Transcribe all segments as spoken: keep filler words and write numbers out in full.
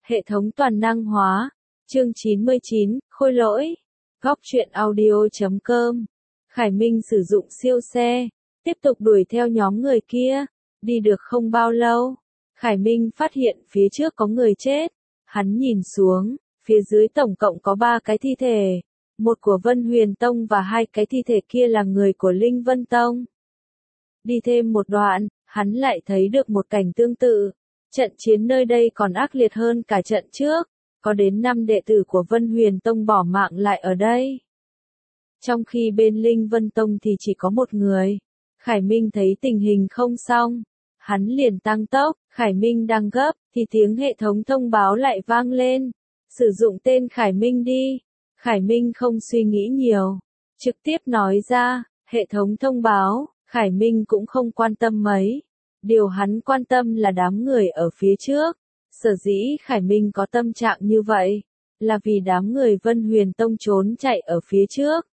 Hệ thống toàn năng hóa. Chương chín mươi chín, Khôi lỗi. Góc truyện audio chấm com. Khải Minh sử dụng siêu xe, tiếp tục đuổi theo nhóm người kia. Đi được không bao lâu, Khải Minh phát hiện phía trước có người chết. Hắn nhìn xuống, phía dưới tổng cộng có ba cái thi thể. Một của Vân Huyền Tông và hai cái thi thể kia là người của Linh Vân Tông. Đi thêm một đoạn, hắn lại thấy được một cảnh tương tự. Trận chiến nơi đây còn ác liệt hơn cả trận trước. Có đến năm đệ tử của Vân Huyền Tông bỏ mạng lại ở đây. Trong khi bên Linh Vân Tông thì chỉ có một người. Khải Minh thấy tình hình không xong. Hắn liền tăng tốc, Khải Minh đang gấp, thì tiếng hệ thống thông báo lại vang lên. Sử dụng tên Khải Minh đi. Khải Minh không suy nghĩ nhiều. Trực tiếp nói ra, hệ thống thông báo, Khải Minh cũng không quan tâm mấy. Điều hắn quan tâm là đám người ở phía trước. Sở dĩ Khải Minh có tâm trạng như vậy, là vì đám người Vân Huyền Tông trốn chạy ở phía trước.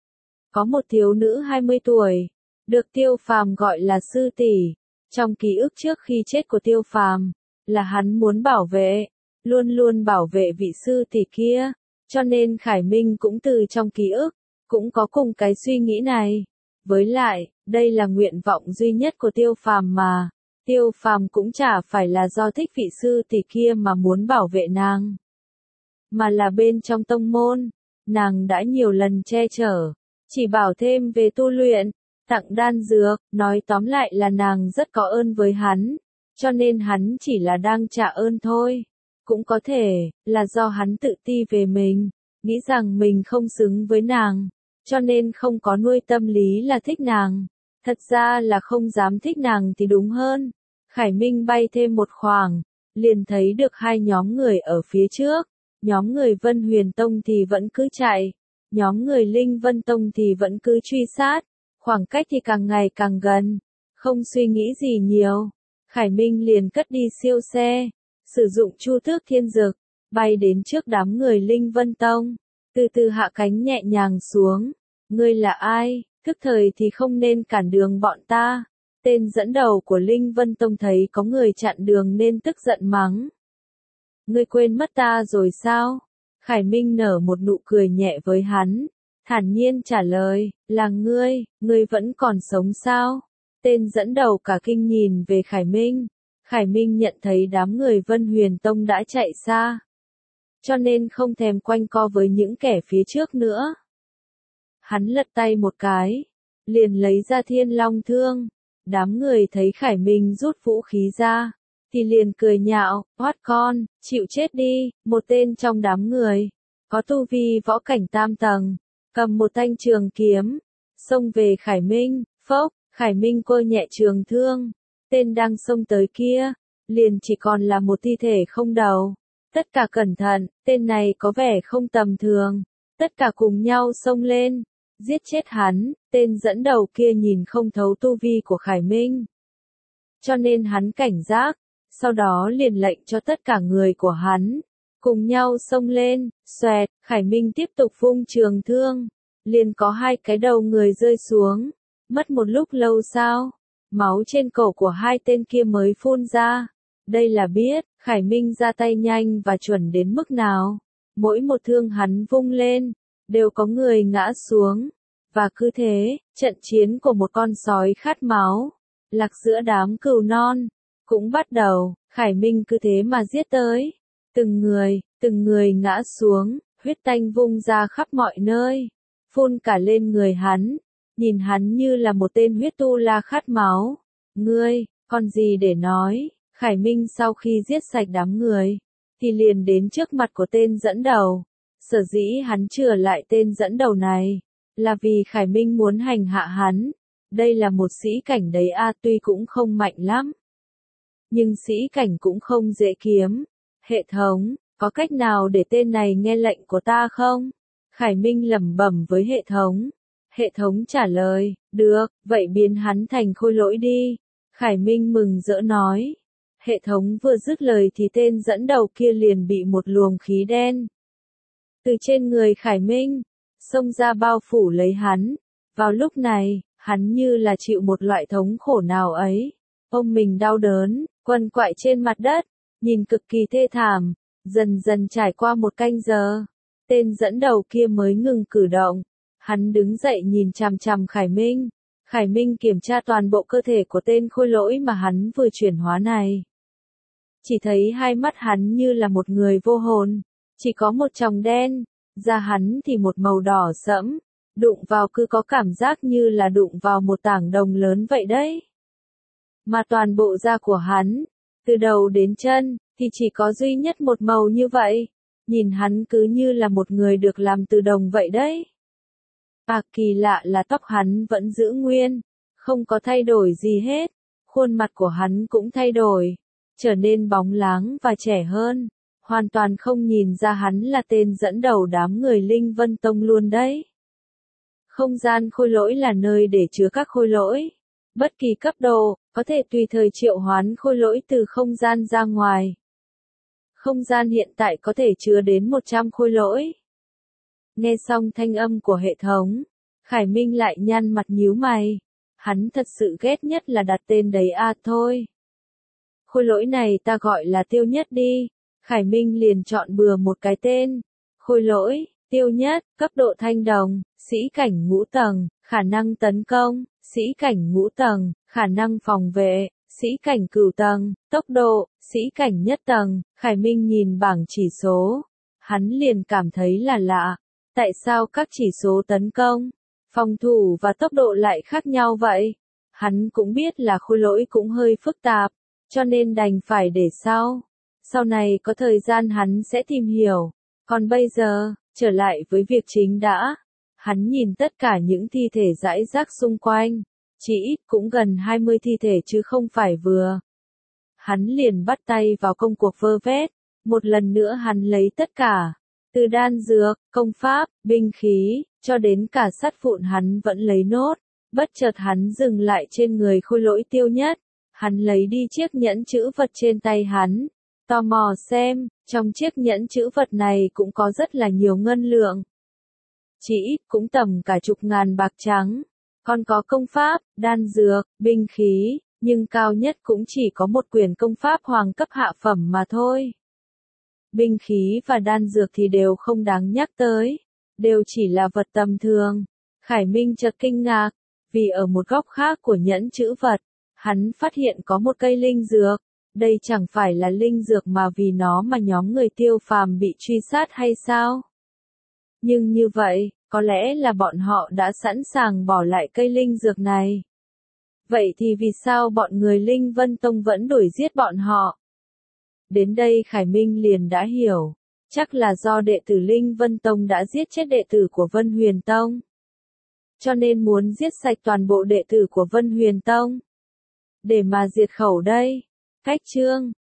Có một thiếu nữ hai mươi tuổi, được Tiêu Phàm gọi là sư tỷ. Trong ký ức trước khi chết của Tiêu Phàm, là hắn muốn bảo vệ, luôn luôn bảo vệ vị sư tỷ kia, cho nên Khải Minh cũng từ trong ký ức, cũng có cùng cái suy nghĩ này. Với lại, đây là nguyện vọng duy nhất của Tiêu Phàm mà. Tiêu Phàm cũng chả phải là do thích vị sư tỷ kia mà muốn bảo vệ nàng, mà là bên trong tông môn, nàng đã nhiều lần che chở, chỉ bảo thêm về tu luyện, tặng đan dược, nói tóm lại là nàng rất có ơn với hắn, cho nên hắn chỉ là đang trả ơn thôi. Cũng có thể là do hắn tự ti về mình, nghĩ rằng mình không xứng với nàng, cho nên không có nuôi tâm lý là thích nàng. Thật ra là không dám thích nàng thì đúng hơn. Khải Minh bay thêm một khoảng, liền thấy được hai nhóm người ở phía trước. Nhóm người Vân Huyền Tông thì vẫn cứ chạy, nhóm người Linh Vân Tông thì vẫn cứ truy sát. Khoảng cách thì càng ngày càng gần, không suy nghĩ gì nhiều. Khải Minh liền cất đi siêu xe, sử dụng Chu Tước Thiên Dực, bay đến trước đám người Linh Vân Tông, từ từ hạ cánh nhẹ nhàng xuống. Ngươi là ai? Thức thời thì không nên cản đường bọn ta. Tên dẫn đầu của Linh Vân Tông thấy có người chặn đường nên tức giận mắng. Ngươi quên mất ta rồi sao? Khải Minh nở một nụ cười nhẹ với hắn, thản nhiên trả lời, là ngươi, ngươi vẫn còn sống sao? Tên dẫn đầu cả kinh nhìn về Khải Minh. Khải Minh nhận thấy đám người Vân Huyền Tông đã chạy xa, cho nên không thèm quanh co với những kẻ phía trước nữa. Hắn lật tay một cái, liền lấy ra Thiên Long Thương. Đám người thấy Khải Minh rút vũ khí ra, thì liền cười nhạo, hoát con, chịu chết đi. Một tên trong đám người, có tu vi võ cảnh tam tầng, cầm một thanh trường kiếm, xông về Khải Minh, phốc, Khải Minh cô nhẹ trường thương. Tên đang xông tới kia, liền chỉ còn là một thi thể không đầu. Tất cả cẩn thận, tên này có vẻ không tầm thường. Tất cả cùng nhau xông lên, giết chết hắn. Tên dẫn đầu kia nhìn không thấu tu vi của Khải Minh, cho nên hắn cảnh giác, sau đó liền lệnh cho tất cả người của hắn cùng nhau xông lên. Xoẹt, Khải Minh tiếp tục vung trường thương, liền có hai cái đầu người rơi xuống. Mất một lúc lâu sau, máu trên cổ của hai tên kia mới phun ra. Đây là biết Khải Minh ra tay nhanh và chuẩn đến mức nào. Mỗi một thương hắn vung lên, đều có người ngã xuống. Và cứ thế, trận chiến của một con sói khát máu, lạc giữa đám cừu non, cũng bắt đầu. Khải Minh cứ thế mà giết tới. Từng người, từng người ngã xuống, huyết tanh vung ra khắp mọi nơi, phun cả lên người hắn. Nhìn hắn như là một tên huyết tu la khát máu. Ngươi, còn gì để nói? Khải Minh sau khi giết sạch đám người, thì liền đến trước mặt của tên dẫn đầu. Sở dĩ hắn chừa lại tên dẫn đầu này, là vì Khải Minh muốn hành hạ hắn. Đây là một sĩ cảnh đấy a, tuy cũng không mạnh lắm, nhưng sĩ cảnh cũng không dễ kiếm. Hệ thống, có cách nào để tên này nghe lệnh của ta không? Khải Minh lẩm bẩm với hệ thống. Hệ thống trả lời, được, vậy biến hắn thành khôi lỗi đi. Khải Minh mừng rỡ nói. Hệ thống vừa dứt lời thì tên dẫn đầu kia liền bị một luồng khí đen từ trên người Khải Minh xông ra bao phủ lấy hắn. Vào lúc này, hắn như là chịu một loại thống khổ nào ấy, ôm mình đau đớn, quằn quại trên mặt đất, nhìn cực kỳ thê thảm. Dần dần trải qua một canh giờ, tên dẫn đầu kia mới ngừng cử động. Hắn đứng dậy nhìn chằm chằm Khải Minh. Khải Minh kiểm tra toàn bộ cơ thể của tên khôi lỗi mà hắn vừa chuyển hóa này. Chỉ thấy hai mắt hắn như là một người vô hồn, chỉ có một tròng đen, da hắn thì một màu đỏ sẫm, đụng vào cứ có cảm giác như là đụng vào một tảng đồng lớn vậy đấy. Mà toàn bộ da của hắn, từ đầu đến chân, thì chỉ có duy nhất một màu như vậy, nhìn hắn cứ như là một người được làm từ đồng vậy đấy. À, kỳ lạ là tóc hắn vẫn giữ nguyên, không có thay đổi gì hết, khuôn mặt của hắn cũng thay đổi, trở nên bóng láng và trẻ hơn, hoàn toàn không nhìn ra hắn là tên dẫn đầu đám người Linh Vân Tông luôn đấy. Không gian khôi lỗi là nơi để chứa các khôi lỗi, bất kỳ cấp độ, có thể tùy thời triệu hoán khôi lỗi từ không gian ra ngoài. Không gian hiện tại có thể chứa đến một trăm khôi lỗi. Nghe xong thanh âm của hệ thống, Khải Minh lại nhăn mặt nhíu mày. Hắn thật sự ghét nhất là đặt tên đấy à thôi. Khôi lỗi này ta gọi là Tiêu Nhất đi. Khải Minh liền chọn bừa một cái tên. Khôi lỗi, Tiêu Nhất, cấp độ thanh đồng, sĩ cảnh ngũ tầng, khả năng tấn công, sĩ cảnh ngũ tầng, khả năng phòng vệ, sĩ cảnh cửu tầng, tốc độ, sĩ cảnh nhất tầng. Khải Minh nhìn bảng chỉ số. Hắn liền cảm thấy là lạ. Tại sao các chỉ số tấn công, phòng thủ và tốc độ lại khác nhau vậy? Hắn cũng biết là khôi lỗi cũng hơi phức tạp, cho nên đành phải để sau. Sau này có thời gian hắn sẽ tìm hiểu. Còn bây giờ, trở lại với việc chính đã. Hắn nhìn tất cả những thi thể rải rác xung quanh. Chỉ ít cũng gần hai mươi thi thể chứ không phải vừa. Hắn liền bắt tay vào công cuộc vơ vét. Một lần nữa hắn lấy tất cả. Từ đan dược, công pháp, binh khí, cho đến cả sắt vụn hắn vẫn lấy nốt. Bất chợt hắn dừng lại trên người khôi lỗi Tiêu Nhất. Hắn lấy đi chiếc nhẫn chữ vật trên tay hắn. Tò mò xem, trong chiếc nhẫn chữ vật này cũng có rất là nhiều ngân lượng. Chỉ ít cũng tầm cả chục ngàn bạc trắng. Còn có công pháp, đan dược, binh khí, nhưng cao nhất cũng chỉ có một quyển công pháp hoàng cấp hạ phẩm mà thôi. Binh khí và đan dược thì đều không đáng nhắc tới, đều chỉ là vật tầm thường. Khải Minh chợt kinh ngạc, vì ở một góc khác của nhẫn chữ vật, hắn phát hiện có một cây linh dược. Đây chẳng phải là linh dược mà vì nó mà nhóm người Tiêu Phàm bị truy sát hay sao? Nhưng như vậy, có lẽ là bọn họ đã sẵn sàng bỏ lại cây linh dược này. Vậy thì vì sao bọn người Linh Vân Tông vẫn đuổi giết bọn họ? Đến đây Khải Minh liền đã hiểu, chắc là do đệ tử Linh Vân Tông đã giết chết đệ tử của Vân Huyền Tông. Cho nên muốn giết sạch toàn bộ đệ tử của Vân Huyền Tông. Để mà diệt khẩu đây. Cách chương